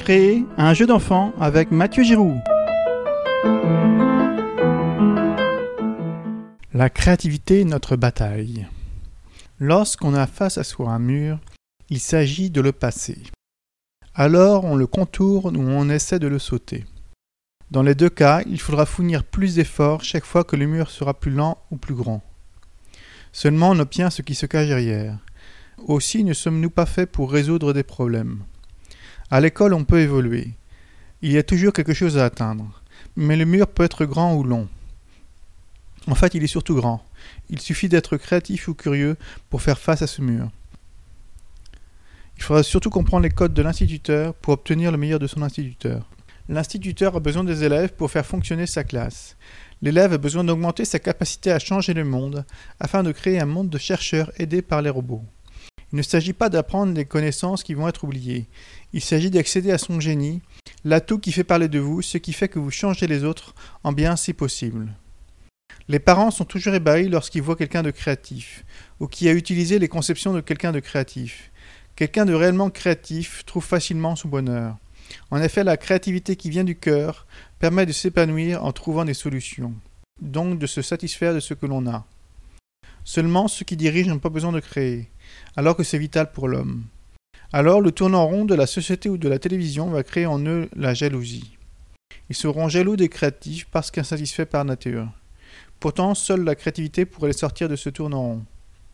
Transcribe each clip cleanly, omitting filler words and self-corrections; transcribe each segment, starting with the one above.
Créer un jeu d'enfant avec Mathieu Giroux. La créativité est notre bataille. Lorsqu'on a face à soi un mur, il s'agit de le passer. Alors on le contourne ou on essaie de le sauter. Dans les deux cas, il faudra fournir plus d'efforts chaque fois que le mur sera plus lent ou plus grand. Seulement on obtient ce qui se cache derrière. Aussi ne sommes-nous pas faits pour résoudre des problèmes. À l'école, on peut évoluer. Il y a toujours quelque chose à atteindre. Mais le mur peut être grand ou long. En fait, il est surtout grand. Il suffit d'être créatif ou curieux pour faire face à ce mur. Il faudra surtout comprendre les codes de l'instituteur pour obtenir le meilleur de son instituteur. L'instituteur a besoin des élèves pour faire fonctionner sa classe. L'élève a besoin d'augmenter sa capacité à changer le monde afin de créer un monde de chercheurs aidés par les robots. Il ne s'agit pas d'apprendre des connaissances qui vont être oubliées. Il s'agit d'accéder à son génie, l'atout qui fait parler de vous, ce qui fait que vous changez les autres en bien si possible. Les parents sont toujours ébahis lorsqu'ils voient quelqu'un de créatif, ou qui a utilisé les conceptions de quelqu'un de créatif. Quelqu'un de réellement créatif trouve facilement son bonheur. En effet, la créativité qui vient du cœur permet de s'épanouir en trouvant des solutions, donc de se satisfaire de ce que l'on a. Seulement, ceux qui dirigent n'ont pas besoin de créer, alors que c'est vital pour l'homme. Alors, le tournant rond de la société ou de la télévision va créer en eux la jalousie. Ils seront jaloux des créatifs parce qu'insatisfaits par nature. Pourtant, seule la créativité pourrait les sortir de ce tournant rond.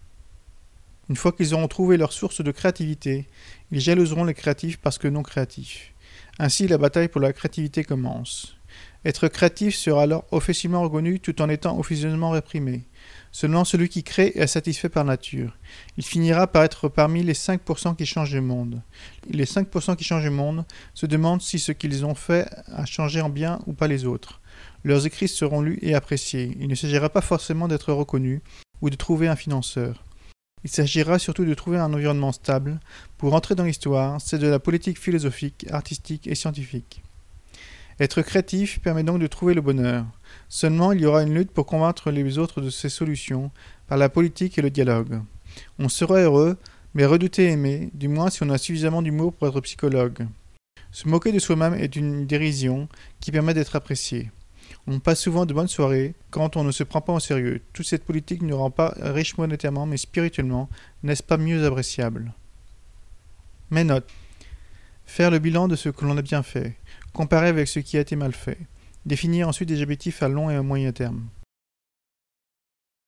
Une fois qu'ils auront trouvé leur source de créativité, ils jalouseront les créatifs parce que non créatifs. Ainsi, la bataille pour la créativité commence. Être créatif sera alors officiellement reconnu tout en étant officieusement réprimé. Seulement celui qui crée est satisfait par nature. Il finira par être parmi les 5% qui changent le monde. Les 5% qui changent le monde se demandent si ce qu'ils ont fait a changé en bien ou pas les autres. Leurs écrits seront lus et appréciés. Il ne s'agira pas forcément d'être reconnu ou de trouver un financeur. Il s'agira surtout de trouver un environnement stable. Pour entrer dans l'histoire, c'est de la politique philosophique, artistique et scientifique. Être créatif permet donc de trouver le bonheur. Seulement, il y aura une lutte pour convaincre les autres de ces solutions par la politique et le dialogue. On sera heureux, mais redouté et aimé, du moins si on a suffisamment d'humour pour être psychologue. Se moquer de soi-même est une dérision qui permet d'être apprécié. On passe souvent de bonnes soirées quand on ne se prend pas au sérieux. Toute cette politique ne rend pas riche monétairement, mais spirituellement, n'est-ce pas mieux appréciable? Mais note. Faire le bilan de ce que l'on a bien fait. Comparer avec ce qui a été mal fait. Définir ensuite des objectifs à long et à moyen terme.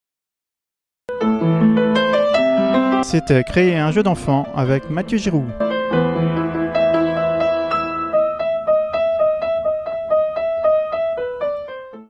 C'était Créer un jeu d'enfant avec Mathieu Giroux.